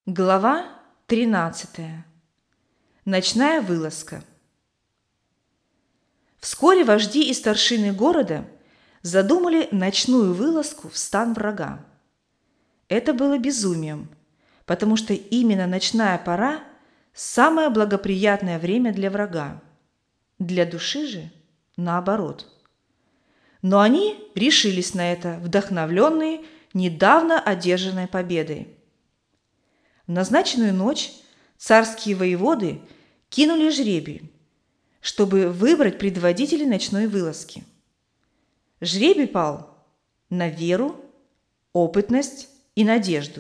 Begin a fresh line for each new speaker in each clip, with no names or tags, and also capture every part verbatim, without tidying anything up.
Глава тринадцатая. Ночная вылазка. Вскоре вожди и старшины города задумали ночную вылазку в стан врага. Это было безумием, потому что именно ночная пора – самое благоприятное время для врага. Для души же – наоборот. Но они решились на это, вдохновленные недавно одержанной победой. В назначенную ночь царские воеводы кинули жребий, чтобы выбрать предводителей ночной вылазки. Жребий пал на веру, опытность и надежду.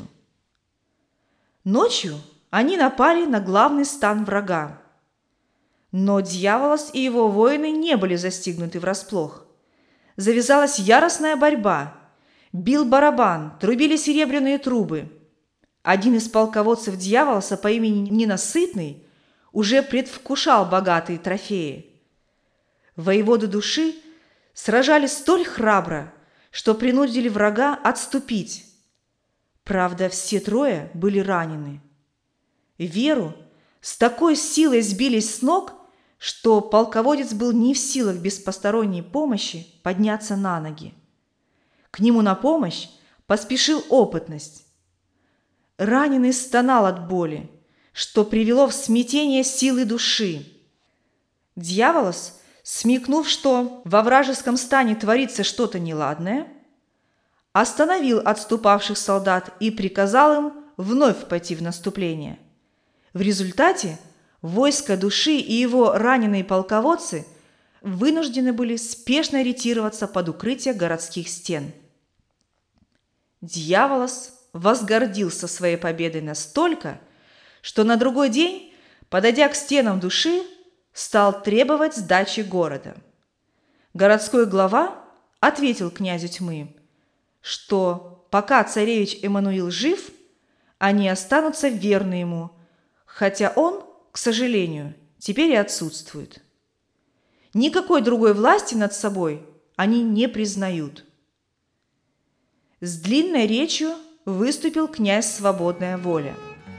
Ночью они напали на главный стан врага. Но Дьяволос и его воины не были застигнуты врасплох. Завязалась яростная борьба. Бил барабан, трубили серебряные трубы. Один из полководцев Дьяволоса по имени Ненасытный уже предвкушал богатые трофеи. Воеводы души сражались столь храбро, что принудили врага отступить. Правда, все трое были ранены. Веру с такой силой сбились с ног, что полководец был не в силах без посторонней помощи подняться на ноги. К нему на помощь поспешил опытность. Раненый стонал от боли, что привело в смятение силы души. Дьяволос, смекнув, что во вражеском стане творится что-то неладное, остановил отступавших солдат и приказал им вновь пойти в наступление. В результате войско души и его раненые полководцы вынуждены были спешно ретироваться под укрытие городских стен. Дьяволос возгордился своей победой настолько, что на другой день, подойдя к стенам души, стал требовать сдачи города. Городской глава ответил князю тьмы, что пока царевич Эммануил жив, они останутся верны ему, хотя он, к сожалению, теперь и отсутствует. Никакой другой власти над собой они не признают. С длинной речью выступил князь Свободная Воля.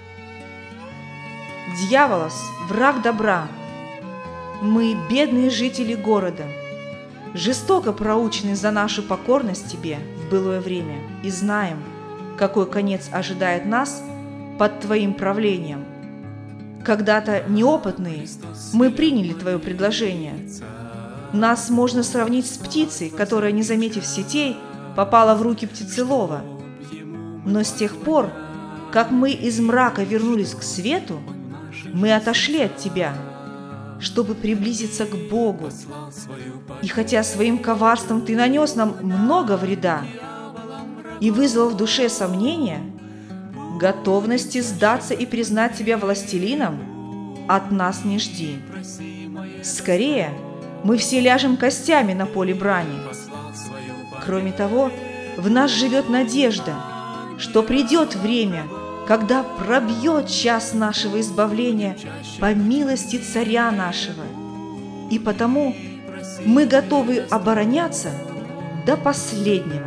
«Дьяволос, враг добра, мы, бедные жители города, жестоко проучены за нашу покорность тебе в былое время и знаем, какой конец ожидает нас под твоим правлением. Когда-то неопытные мы приняли твое предложение. Нас можно сравнить с птицей, которая, не заметив сетей, попала в руки птицелова. Но с тех пор, как мы из мрака вернулись к свету, мы отошли от тебя, чтобы приблизиться к Богу. И хотя своим коварством ты нанес нам много вреда и вызвал в душе сомнения, готовности сдаться и признать тебя властелином от нас не жди. Скорее, мы все ляжем костями на поле брани. Кроме того, в нас живет надежда, что придет время, когда пробьет час нашего избавления по милости царя нашего. И потому мы готовы обороняться до последнего».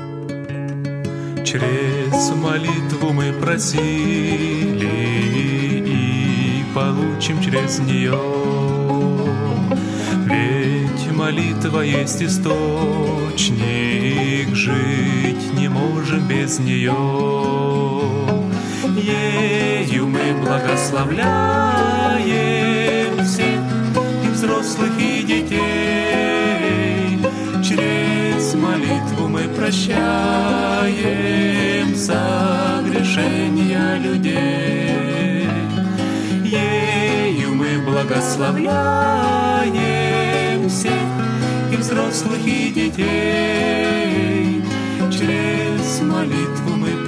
Через молитву мы просили и получим через нее. Ведь молитва есть источник, жить не можем без нее. Ею мы благословляем всех, и взрослых, и детей. Через молитву мы прощаем согрешения людей. Ею мы благословляем всех, и взрослых, и детей. Через молитву мы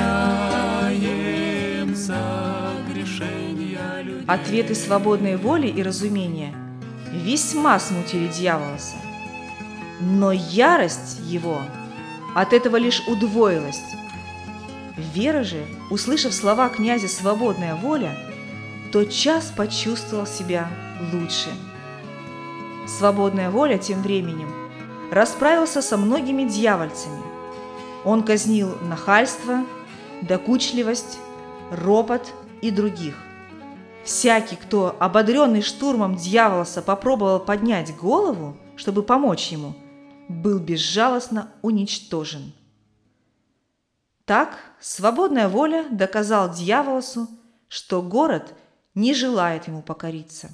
прощаем согрешения людей.
Ответы Свободной Воли и разумения весьма смутили Дьяволоса. Но ярость его от этого лишь удвоилась. Вера же, услышав слова князя Свободная Воля, тотчас почувствовал себя лучше. Свободная Воля тем временем расправился со многими дьявольцами. Он казнил нахальство, докучливость, Ропот и других. Всякий, кто, ободренный штурмом Дьяволоса, попробовал поднять голову, чтобы помочь ему, был безжалостно уничтожен. Так свободная воля доказал Дьяволосу, что город не желает ему покориться.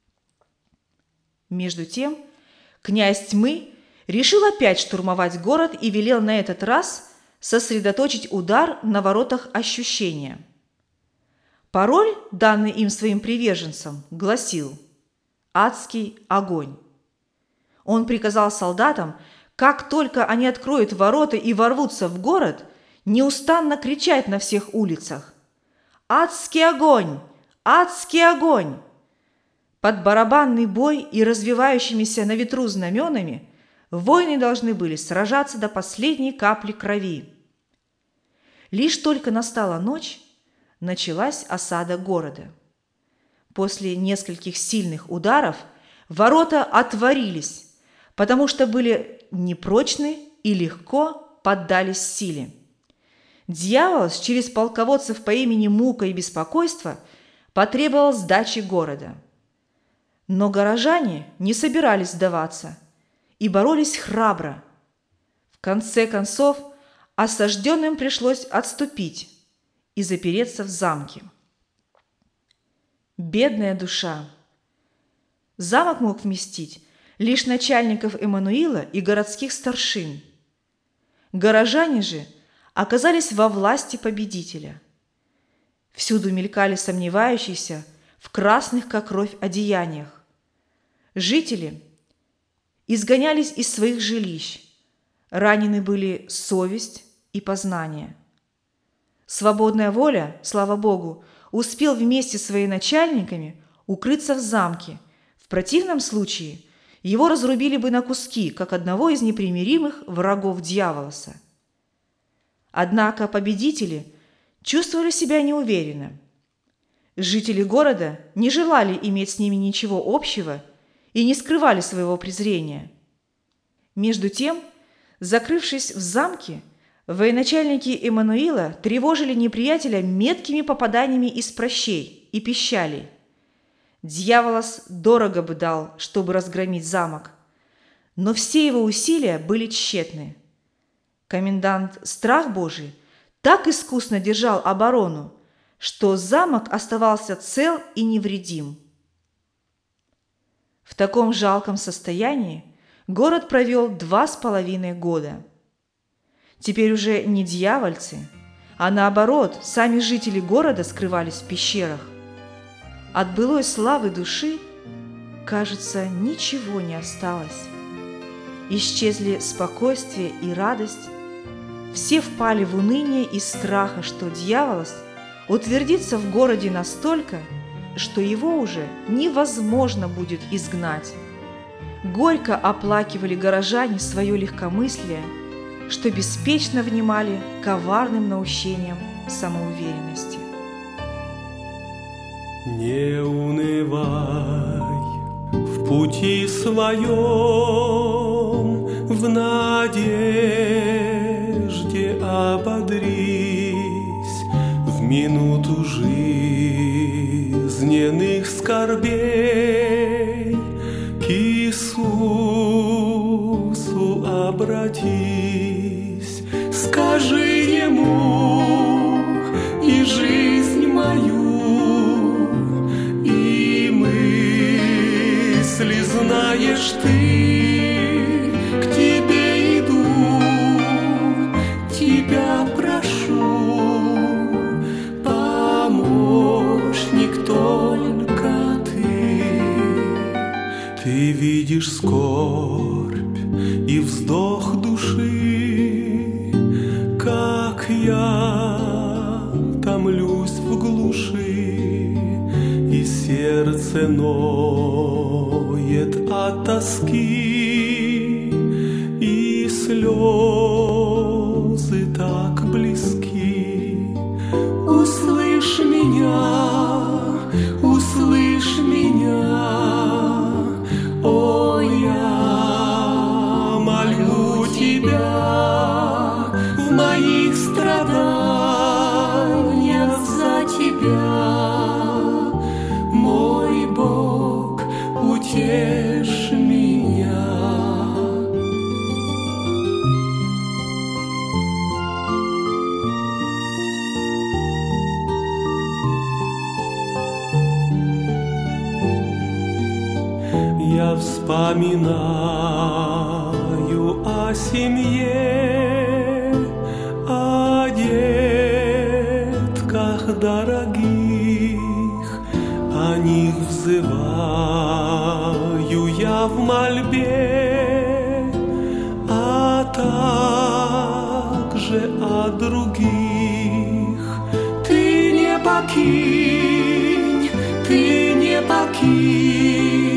Между тем, князь Тьмы решил опять штурмовать город и велел на этот раз сосредоточить удар на воротах ощущения. Пароль, данный им своим приверженцам, гласил «Адский огонь». Он приказал солдатам, как только они откроют ворота и ворвутся в город, неустанно кричать на всех улицах «Адский огонь! Адский огонь!». Под барабанный бой и развивающимися на ветру знаменами воины должны были сражаться до последней капли крови. Лишь только настала ночь, началась осада города. После нескольких сильных ударов ворота отворились, потому что были непрочны и легко поддались силе. Дьяволос через полководцев по имени Мука и Беспокойство потребовал сдачи города. Но горожане не собирались сдаваться и боролись храбро. В конце концов, осажденным пришлось отступить и запереться в замке. Бедная душа! Замок мог вместить лишь начальников Эммануила и городских старшин. Горожане же оказались во власти победителя. Всюду мелькали сомневающиеся в красных, как кровь, одеяниях. Жители изгонялись из своих жилищ, ранены были совесть и познание. Свободная воля, слава Богу, успел вместе с своими начальниками укрыться в замке. В противном случае его разрубили бы на куски, как одного из непримиримых врагов Дьяволоса. Однако победители чувствовали себя неуверенно. Жители города не желали иметь с ними ничего общего и не скрывали своего презрения. Между тем, закрывшись в замке, военачальники Эммануила тревожили неприятеля меткими попаданиями из прощей и пищалей. Дьяволос дорого бы дал, чтобы разгромить замок, но все его усилия были тщетны. Комендант Страх Божий так искусно держал оборону, что замок оставался цел и невредим. В таком жалком состоянии город провел два с половиной года. Теперь уже не дьявольцы, а наоборот, сами жители города скрывались в пещерах. От былой славы души, кажется, ничего не осталось. Исчезли спокойствие и радость. Все впали в уныние из страха, что Дьяволос утвердится в городе настолько, что его уже невозможно будет изгнать. Горько оплакивали горожане свое легкомыслие, что беспечно внимали коварным наущениям самоуверенности.
Не унывай в пути своем, в надежде ободрись, в минуту жизненных скорбей к Иисусу обратись, скажи Ему и жизнь мою, и мысли знаешь ты, к тебе иду, тебя прошу, помощник только ты. Ты видишь скорбь и вздох души, как я томлюсь в глуши, и сердце ноет от тоски, и слезы так близки. Услышь меня, услышь меня, о, я молю тебя, в моих страданиях за вспоминаю о семье, о детках дорогих, о них взываю я в мольбе, а также о других. Ты не покинь, ты не покинь